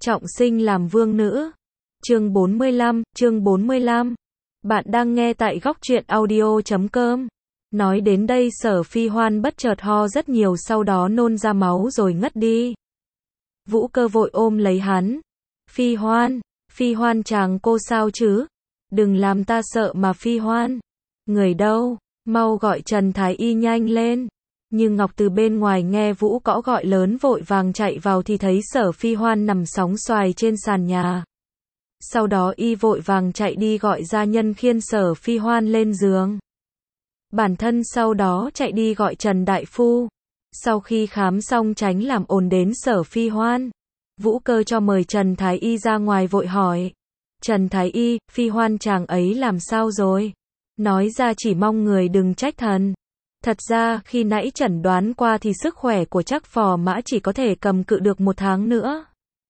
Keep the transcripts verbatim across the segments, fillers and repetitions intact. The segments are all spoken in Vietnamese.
Trọng sinh làm vương nữ. Chương bốn mươi lăm, chương bốn mươi lăm. Bạn đang nghe tại góc truyện audio chấm com. Nói đến đây Sở Phi Hoan bất chợt ho rất nhiều, sau đó nôn ra máu rồi ngất đi. Vũ Cơ vội ôm lấy hắn. Phi Hoan, Phi Hoan chàng cô sao chứ? Đừng làm ta sợ mà Phi Hoan. Người đâu? Mau gọi Trần Thái Y nhanh lên. Nhưng Ngọc từ bên ngoài nghe Vũ Cõ gọi lớn vội vàng chạy vào thì thấy Sở Phi Hoan nằm sóng xoài trên sàn nhà. Sau đó y vội vàng chạy đi gọi gia nhân khiêng Sở Phi Hoan lên giường. Bản thân sau đó chạy đi gọi Trần Đại Phu. Sau khi khám xong tránh làm ồn đến Sở Phi Hoan, Vũ Cơ cho mời Trần Thái Y ra ngoài vội hỏi. Trần Thái Y, Phi Hoan chàng ấy làm sao rồi? Nói ra chỉ mong người đừng trách thần. Thật ra khi nãy chẩn đoán qua thì sức khỏe của chắc phò mã chỉ có thể cầm cự được một tháng nữa.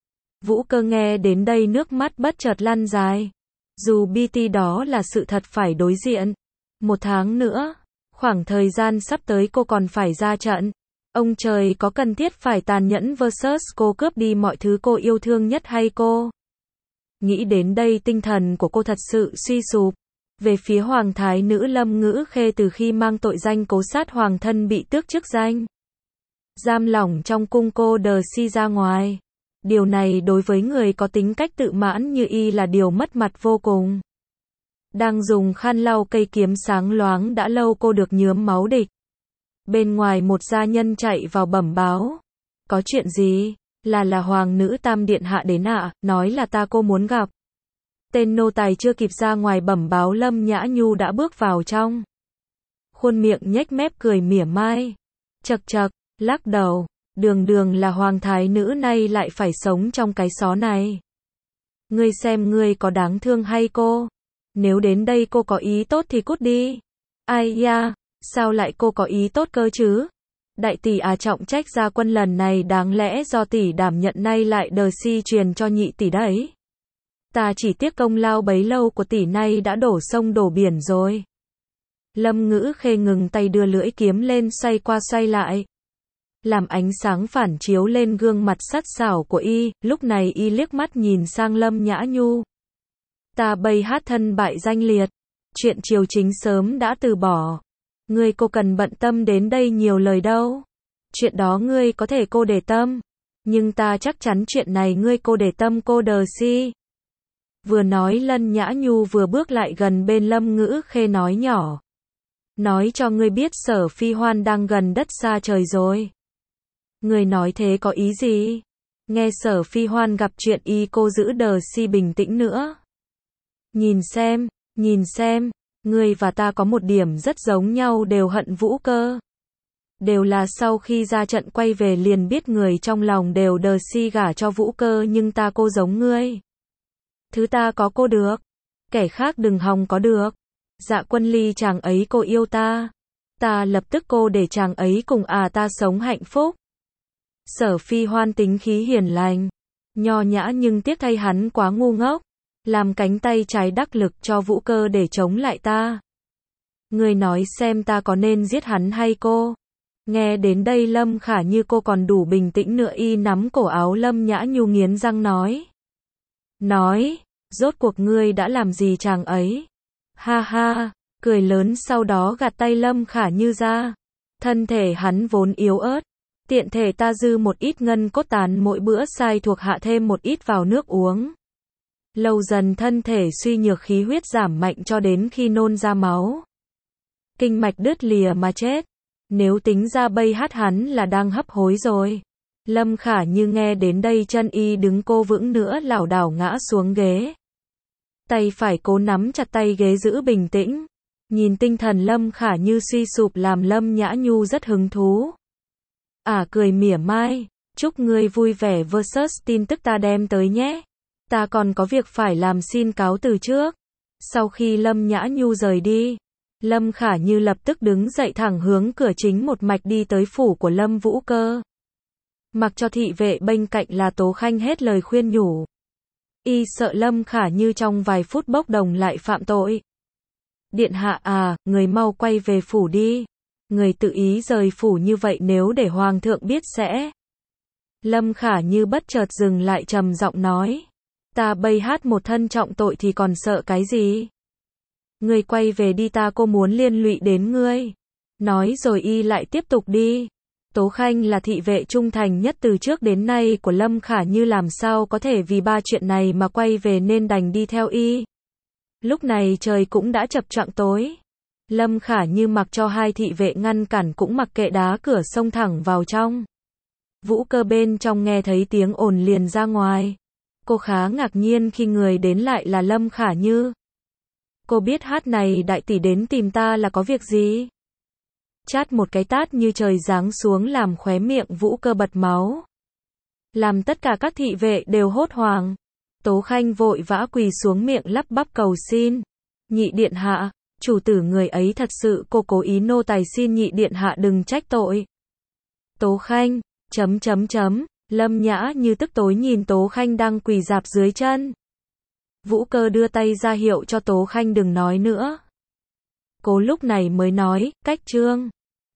Vũ Cơ nghe đến đây nước mắt bất chợt lăn dài. Dù bê tê đó là sự thật phải đối diện. Một tháng nữa, khoảng thời gian sắp tới cô còn phải ra trận. Ông trời có cần thiết phải tàn nhẫn versus cô cướp đi mọi thứ cô yêu thương nhất hay cô? Nghĩ đến đây tinh thần của cô thật sự suy sụp. Về phía Hoàng Thái Nữ Lâm Ngữ Khê từ khi mang tội danh cố sát hoàng thân bị tước chức danh giam lỏng trong cung cô đờ si ra ngoài. Điều này đối với người có tính cách tự mãn như y là điều mất mặt vô cùng. Đang dùng khăn lau cây kiếm sáng loáng đã lâu cô được nhuốm máu địch. Bên ngoài một gia nhân chạy vào bẩm báo. Có chuyện gì? Là là Hoàng nữ Tam Điện hạ đến ạ, à, nói là ta cô muốn gặp. Tên nô tài chưa kịp ra ngoài bẩm báo Lâm Nhã Nhu đã bước vào trong. Khuôn miệng nhếch mép cười mỉa mai. Chậc chậc, lắc đầu, đường đường là Hoàng thái nữ nay lại phải sống trong cái xó này. Ngươi xem ngươi có đáng thương hay cô? Nếu đến đây cô có ý tốt thì cút đi. Ai da, sao lại cô có ý tốt cơ chứ? Đại tỷ à, trọng trách gia quân lần này đáng lẽ do tỷ đảm nhận nay lại đờ si truyền cho nhị tỷ đấy. Ta chỉ tiếc công lao bấy lâu của tỷ nay đã đổ sông đổ biển rồi. Lâm Ngữ Khê ngừng tay đưa lưỡi kiếm lên xoay qua xoay lại. Làm ánh sáng phản chiếu lên gương mặt sắt sảo của y, lúc này y liếc mắt nhìn sang Lâm Nhã Nhu. Ta bây hát thân bại danh liệt. Chuyện triều chính sớm đã từ bỏ. Ngươi cô cần bận tâm đến đây nhiều lời đâu. Chuyện đó ngươi có thể cô để tâm. Nhưng ta chắc chắn chuyện này ngươi cô để tâm cô đờ si. Vừa nói Lân Nhã Nhu vừa bước lại gần bên Lâm Ngữ Khê nói nhỏ. Nói cho ngươi biết Sở Phi Hoan đang gần đất xa trời rồi. Ngươi nói thế có ý gì? Nghe Sở Phi Hoan gặp chuyện y cô giữ đờ si bình tĩnh nữa. Nhìn xem, nhìn xem, ngươi và ta có một điểm rất giống nhau, đều hận Vũ Cơ. Đều là sau khi ra trận quay về liền biết người trong lòng đều đờ si gả cho Vũ Cơ, nhưng ta cô giống ngươi. Thứ ta có cô được, kẻ khác đừng hòng có được. Dạ Quân Ly chàng ấy cô yêu ta, ta lập tức cô để chàng ấy cùng à ta sống hạnh phúc. Sở Phi Hoan tính khí hiền lành, nho nhã nhưng tiếc thay hắn quá ngu ngốc, làm cánh tay trái đắc lực cho Vũ Cơ để chống lại ta. Người nói xem ta có nên giết hắn hay cô? Nghe đến đây Lâm Khả Như cô còn đủ bình tĩnh nữa, y nắm cổ áo Lâm Nhã Nhu nghiến răng nói. Nói, rốt cuộc ngươi đã làm gì chàng ấy? Ha ha, cười lớn sau đó gạt tay Lâm Khả Như ra. Thân thể hắn vốn yếu ớt, tiện thể ta dư một ít ngân cốt tán, mỗi bữa sai thuộc hạ thêm một ít vào nước uống. Lâu dần thân thể suy nhược, khí huyết giảm mạnh cho đến khi nôn ra máu. Kinh mạch đứt lìa mà chết. Nếu tính ra bây hát hắn là đang hấp hối rồi. Lâm Khả Như nghe đến đây chân y đứng cô vững nữa lảo đảo ngã xuống ghế. Tay phải cố nắm chặt tay ghế giữ bình tĩnh. Nhìn tinh thần Lâm Khả Như suy sụp làm Lâm Nhã Nhu rất hứng thú. À cười mỉa mai, chúc ngươi vui vẻ versus tin tức ta đem tới nhé. Ta còn có việc phải làm, xin cáo từ trước. Sau khi Lâm Nhã Nhu rời đi, Lâm Khả Như lập tức đứng dậy thẳng hướng cửa chính một mạch đi tới phủ của Lâm Vũ Cơ. Mặc cho thị vệ bên cạnh là Tố Khanh hết lời khuyên nhủ. Y sợ Lâm Khả Như trong vài phút bốc đồng lại phạm tội. Điện hạ à, người mau quay về phủ đi. Người tự ý rời phủ như vậy nếu để hoàng thượng biết sẽ Lâm Khả Như bất chợt dừng lại trầm giọng nói. Ta bây hát một thân trọng tội thì còn sợ cái gì? Ngươi quay về đi, ta cô muốn liên lụy đến ngươi. Nói rồi y lại tiếp tục đi. Tố Khanh là thị vệ trung thành nhất từ trước đến nay của Lâm Khả Như, làm sao có thể vì ba chuyện này mà quay về, nên đành đi theo y. Lúc này trời cũng đã chập choạng tối. Lâm Khả Như mặc cho hai thị vệ ngăn cản cũng mặc kệ, đá cửa xông thẳng vào trong. Vũ Cơ bên trong nghe thấy tiếng ồn liền ra ngoài. Cô khá ngạc nhiên khi người đến lại là Lâm Khả Như. Cô biết hát này đại tỷ đến tìm ta là có việc gì? Chát một cái tát như trời giáng xuống làm khóe miệng Vũ Cơ bật máu. Làm tất cả các thị vệ đều hốt hoảng. Tố Khanh vội vã quỳ xuống miệng lắp bắp cầu xin. Nhị điện hạ, chủ tử người ấy thật sự cô cố ý nô tài, xin nhị điện hạ đừng trách tội. Tố Khanh, chấm chấm chấm, Lâm Nhã Như tức tối nhìn Tố Khanh đang quỳ rạp dưới chân. Vũ Cơ đưa tay ra hiệu cho Tố Khanh đừng nói nữa. Cô lúc này mới nói, cách trương.